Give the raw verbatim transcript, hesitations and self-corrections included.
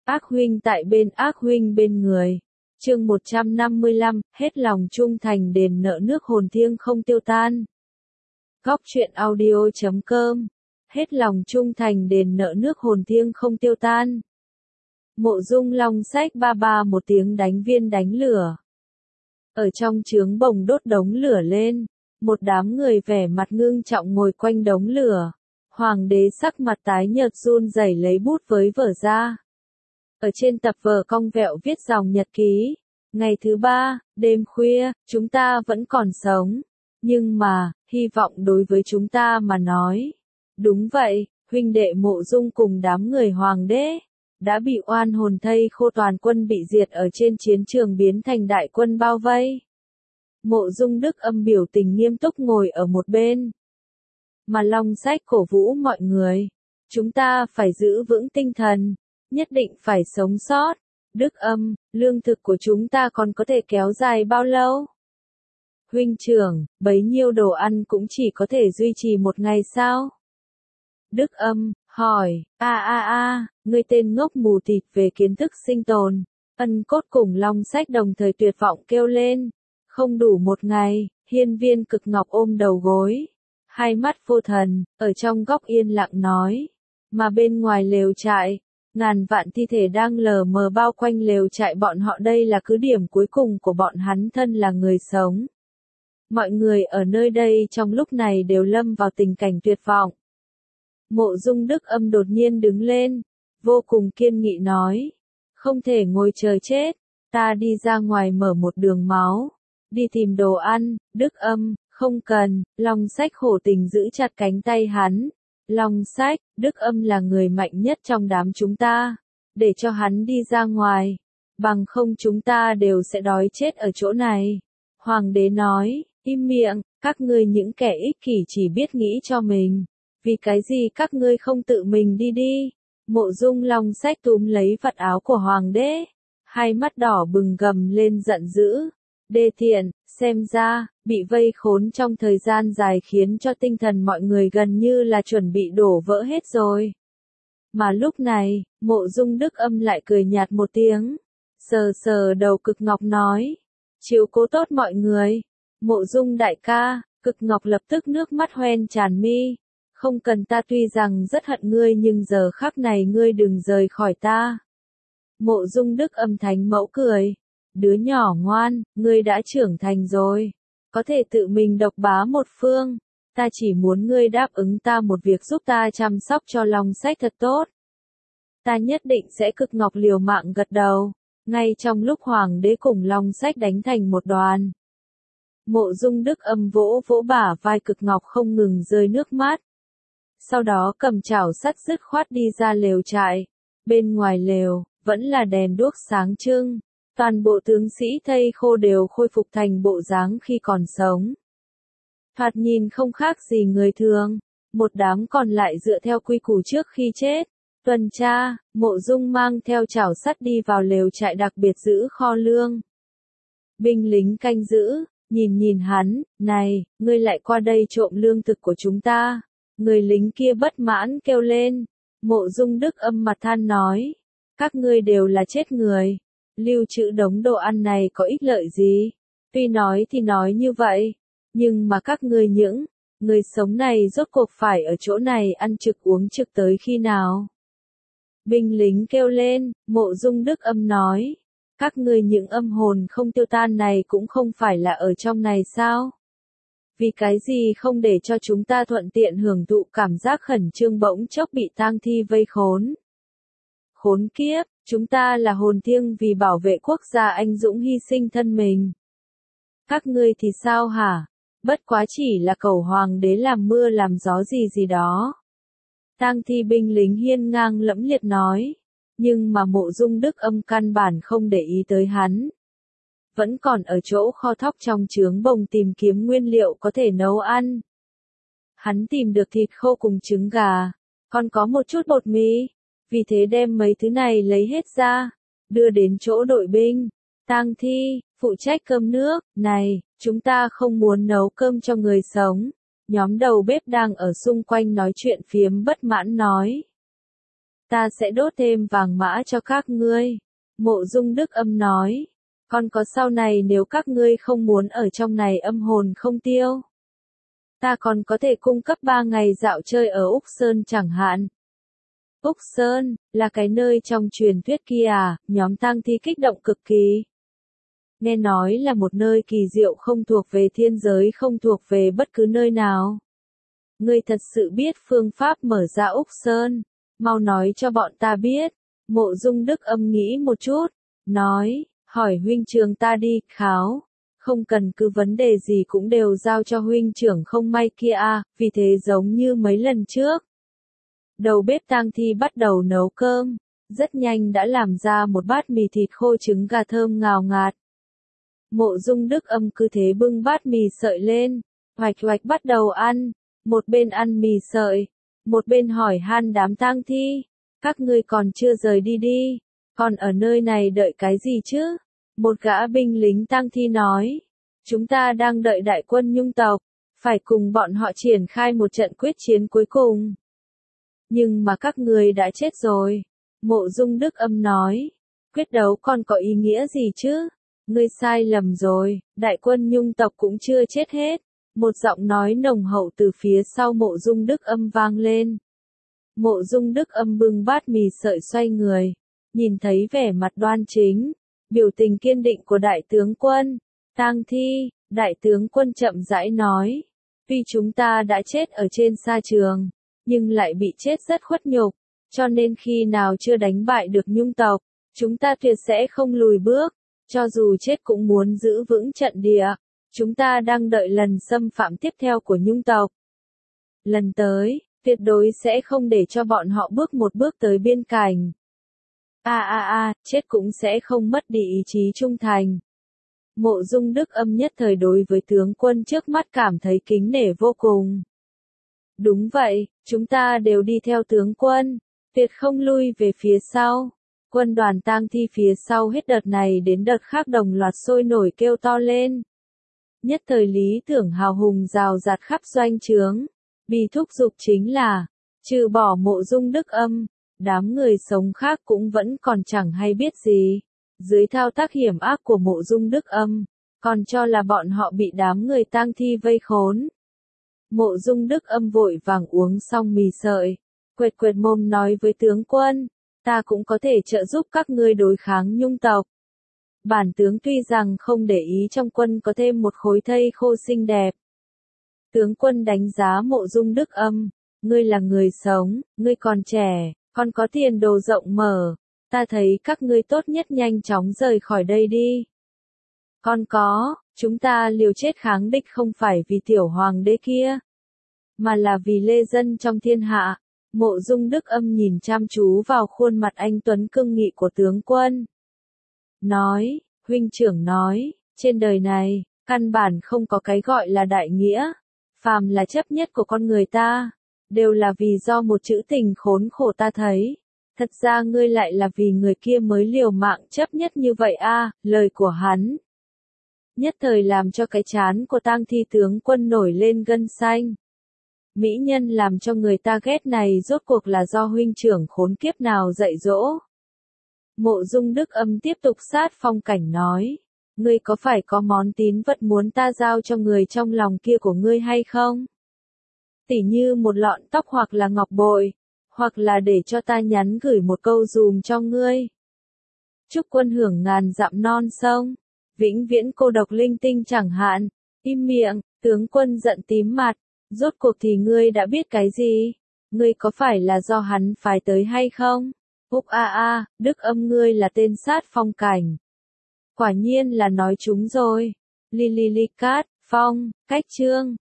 Ác huynh tại bên ác huynh bên người. Chương một trăm năm mươi lăm, hết lòng trung thành đền nợ nước hồn thiêng không tiêu tan. Góc truyện audio chấm com. Hết lòng trung thành đền nợ nước hồn thiêng không tiêu tan. Mộ Dung Long xách ba ba một tiếng đánh viên đánh lửa. Ở trong trướng bồng đốt đống lửa lên, một đám người vẻ mặt ngưng trọng ngồi quanh đống lửa. Hoàng đế sắc mặt tái nhợt run rẩy lấy bút với vở ra. Ở trên tập vở cong vẹo viết dòng nhật ký. Ngày thứ ba, đêm khuya, chúng ta vẫn còn sống. Nhưng mà, hy vọng đối với chúng ta mà nói. Đúng vậy, huynh đệ Mộ Dung cùng đám người hoàng đế đã bị oan hồn thây khô, toàn quân bị diệt ở trên chiến trường biến thành đại quân bao vây. Mộ Dung Đức Âm biểu tình nghiêm túc ngồi ở một bên. Mà Long Sách cổ vũ mọi người. Chúng ta phải giữ vững tinh thần, nhất định phải sống sót. Đức Âm, lương thực của chúng ta còn có thể kéo dài bao lâu? Huynh trưởng, bấy nhiêu đồ ăn cũng chỉ có thể duy trì một ngày sao? Đức Âm, hỏi, a a a, ngươi tên ngốc mù tịt về kiến thức sinh tồn. Ân Cốt cùng Long Sách đồng thời tuyệt vọng kêu lên. Không đủ một ngày, hiên viên Cực Ngọc ôm đầu gối. Hai mắt vô thần, ở trong góc yên lặng nói. Mà bên ngoài lều trại, ngàn vạn thi thể đang lờ mờ bao quanh lều trại bọn họ, đây là cứ điểm cuối cùng của bọn hắn thân là người sống. Mọi người ở nơi đây trong lúc này đều lâm vào tình cảnh tuyệt vọng. Mộ Dung Đức Âm đột nhiên đứng lên, vô cùng kiên nghị nói. Không thể ngồi chờ chết, ta đi ra ngoài mở một đường máu, đi tìm đồ ăn. Đức Âm, không cần. Long Sách khổ tình giữ chặt cánh tay hắn. Long Sách, Đức Âm là người mạnh nhất trong đám chúng ta, để cho hắn đi ra ngoài, bằng không chúng ta đều sẽ đói chết ở chỗ này. Hoàng đế nói, im miệng, các ngươi những kẻ ích kỷ chỉ biết nghĩ cho mình, vì cái gì các ngươi không tự mình đi đi. Mộ Dung Long Sách túm lấy vạt áo của hoàng đế, hai mắt đỏ bừng gầm lên giận dữ. Đê tiện, xem ra, bị vây khốn trong thời gian dài khiến cho tinh thần mọi người gần như là chuẩn bị đổ vỡ hết rồi. Mà lúc này, Mộ Dung Đức Âm lại cười nhạt một tiếng, sờ sờ đầu Cực Ngọc nói, chiếu cố tốt mọi người. Mộ Dung đại ca. Cực Ngọc lập tức nước mắt hoen tràn mi. Không cần, ta tuy rằng rất hận ngươi nhưng giờ khắc này ngươi đừng rời khỏi ta. Mộ Dung Đức Âm thánh mẫu cười. Đứa nhỏ ngoan, ngươi đã trưởng thành rồi, có thể tự mình độc bá một phương. Ta chỉ muốn ngươi đáp ứng ta một việc, giúp ta chăm sóc cho Long Sách thật tốt. Ta nhất định sẽ. Cực Ngọc liều mạng gật đầu. Ngay trong lúc hoàng đế cùng Long Sách đánh thành một đoàn, Mộ Dung Đức Âm vỗ vỗ bả vai Cực Ngọc không ngừng rơi nước mắt. Sau đó cầm chảo sắt dứt khoát đi ra lều trại. Bên ngoài lều, vẫn là đèn đuốc sáng trưng. Toàn bộ tướng sĩ thây khô đều khôi phục thành bộ dáng khi còn sống. Thoạt nhìn không khác gì người thường. Một đám còn lại dựa theo quy củ trước khi chết. Tuần tra, Mộ Dung mang theo chảo sắt đi vào lều trại đặc biệt giữ kho lương. Binh lính canh giữ, nhìn nhìn hắn, này, ngươi lại qua đây trộm lương thực của chúng ta. Người lính kia bất mãn kêu lên. Mộ Dung Đức Âm mặt than nói. Các ngươi đều là chết người. Lưu trữ đống đồ ăn này có ích lợi gì? Tuy nói thì nói như vậy, nhưng mà các ngươi những người sống này rốt cuộc phải ở chỗ này ăn trực uống trực tới khi nào? Binh lính kêu lên. Mộ Dung Đức Âm nói, các ngươi những âm hồn không tiêu tan này cũng không phải là ở trong này sao? Vì cái gì không để cho chúng ta thuận tiện hưởng thụ cảm giác khẩn trương bỗng chốc bị tang thi vây khốn? Khốn kiếp, chúng ta là hồn thiêng vì bảo vệ quốc gia anh dũng hy sinh thân mình. Các ngươi thì sao hả? Bất quá chỉ là cầu hoàng đế làm mưa làm gió gì gì đó. Tang thi binh lính hiên ngang lẫm liệt nói. Nhưng mà Mộ Dung Đức Âm căn bản không để ý tới hắn. Vẫn còn ở chỗ kho thóc trong trướng bồng tìm kiếm nguyên liệu có thể nấu ăn. Hắn tìm được thịt khô cùng trứng gà, còn có một chút bột mì. Vì thế đem mấy thứ này lấy hết ra, đưa đến chỗ đội binh. Tang thi, phụ trách cơm nước, này, chúng ta không muốn nấu cơm cho người sống. Nhóm đầu bếp đang ở xung quanh nói chuyện phiếm bất mãn nói. ta sẽ đốt thêm vàng mã cho các ngươi. Mộ Dung Đức Âm nói, còn có sau này nếu các ngươi không muốn ở trong này âm hồn không tiêu. Ta còn có thể cung cấp ba ngày dạo chơi ở Úc Sơn chẳng hạn. Úc Sơn, là cái nơi trong truyền thuyết kia à, nhóm tang thi kích động cực kỳ. Nghe nói là một nơi kỳ diệu không thuộc về thiên giới, không thuộc về bất cứ nơi nào. Ngươi thật sự biết phương pháp mở ra Úc Sơn, mau nói cho bọn ta biết. Mộ Dung Đức Âm nghĩ một chút, nói, hỏi huynh trưởng ta đi, kháo. Không cần cứ vấn đề gì cũng đều giao cho huynh trưởng không may kia à, vì thế giống như mấy lần trước. Đầu bếp tang thi bắt đầu nấu cơm, rất nhanh đã làm ra một bát mì thịt khô trứng gà thơm ngào ngạt. Mộ Dung Đức Âm cứ thế bưng bát mì sợi lên, hoạch hoạch bắt đầu ăn, một bên ăn mì sợi, một bên hỏi han đám tang thi, các ngươi còn chưa rời đi đi, còn ở nơi này đợi cái gì chứ? Một gã binh lính tang thi nói, chúng ta đang đợi đại quân Nhung tộc, phải cùng bọn họ triển khai một trận quyết chiến cuối cùng. Nhưng mà các người đã chết rồi. Mộ Dung Đức Âm nói, quyết đấu còn có ý nghĩa gì chứ? Ngươi sai lầm rồi, đại quân Nhung tộc cũng chưa chết hết. Một giọng nói nồng hậu từ phía sau Mộ Dung Đức Âm vang lên. Mộ Dung Đức Âm bưng bát mì sợi xoay người, nhìn thấy vẻ mặt đoan chính, biểu tình kiên định của đại tướng quân. Tang thi, đại tướng quân chậm rãi nói, tuy chúng ta đã chết ở trên sa trường, nhưng lại bị chết rất khuất nhục, cho nên khi nào chưa đánh bại được Nhung tộc, chúng ta tuyệt sẽ không lùi bước, cho dù chết cũng muốn giữ vững trận địa. Chúng ta đang đợi lần xâm phạm tiếp theo của Nhung tộc. Lần tới, tuyệt đối sẽ không để cho bọn họ bước một bước tới biên cảnh. A a a, chết cũng sẽ không mất đi ý chí trung thành. Mộ Dung Đức Âm nhất thời đối với tướng quân trước mắt cảm thấy kính nể vô cùng. Đúng vậy, chúng ta đều đi theo tướng quân, tuyệt không lui về phía sau. Quân đoàn tang thi phía sau hết đợt này đến đợt khác đồng loạt sôi nổi kêu to lên. Nhất thời lý tưởng hào hùng rào rạt khắp doanh trướng, bị thúc giục chính là, trừ bỏ Mộ Dung Đức Âm, đám người sống khác cũng vẫn còn chẳng hay biết gì. Dưới thao tác hiểm ác của Mộ Dung Đức Âm, còn cho là bọn họ bị đám người tang thi vây khốn. Mộ Dung Đức Âm vội vàng uống xong mì sợi, quệt quệt mồm nói với tướng quân, ta cũng có thể trợ giúp các ngươi đối kháng Nhung tộc. Bản tướng tuy rằng không để ý trong quân có thêm một khối thây khô xinh đẹp. Tướng quân đánh giá Mộ Dung Đức Âm, ngươi là người sống, ngươi còn trẻ, còn có tiền đồ rộng mở, ta thấy các ngươi tốt nhất nhanh chóng rời khỏi đây đi. Còn có, chúng ta liều chết kháng địch không phải vì tiểu hoàng đế kia, mà là vì lê dân trong thiên hạ. Mộ Dung Đức Âm nhìn chăm chú vào khuôn mặt anh tuấn cương nghị của tướng quân. Nói, huynh trưởng nói, trên đời này, căn bản không có cái gọi là đại nghĩa. Phàm là chấp nhất của con người ta, đều là vì do một chữ tình khốn khổ ta thấy. Thật ra ngươi lại là vì người kia mới liều mạng chấp nhất như vậy a, à, lời của hắn. Nhất thời làm cho cái chán của tang thi tướng quân nổi lên gân xanh. Mỹ nhân làm cho người ta ghét này rốt cuộc là do huynh trưởng khốn kiếp nào dạy dỗ. Mộ Dung Đức Âm tiếp tục sát phong cảnh nói, ngươi có phải có món tín vật muốn ta giao cho người trong lòng kia của ngươi hay không? Tỉ như một lọn tóc hoặc là ngọc bội, hoặc là để cho ta nhắn gửi một câu dùm cho ngươi. Chúc quân hưởng ngàn dặm non sông, vĩnh viễn cô độc linh tinh chẳng hạn. Im miệng, tướng quân giận tím mặt, rốt cuộc thì ngươi đã biết cái gì? Ngươi có phải là do hắn phái tới hay không? Úc a a, Đức Âm ngươi là tên sát phong cảnh. Quả nhiên là nói chúng rồi. Li li li cát, phong, cách chương.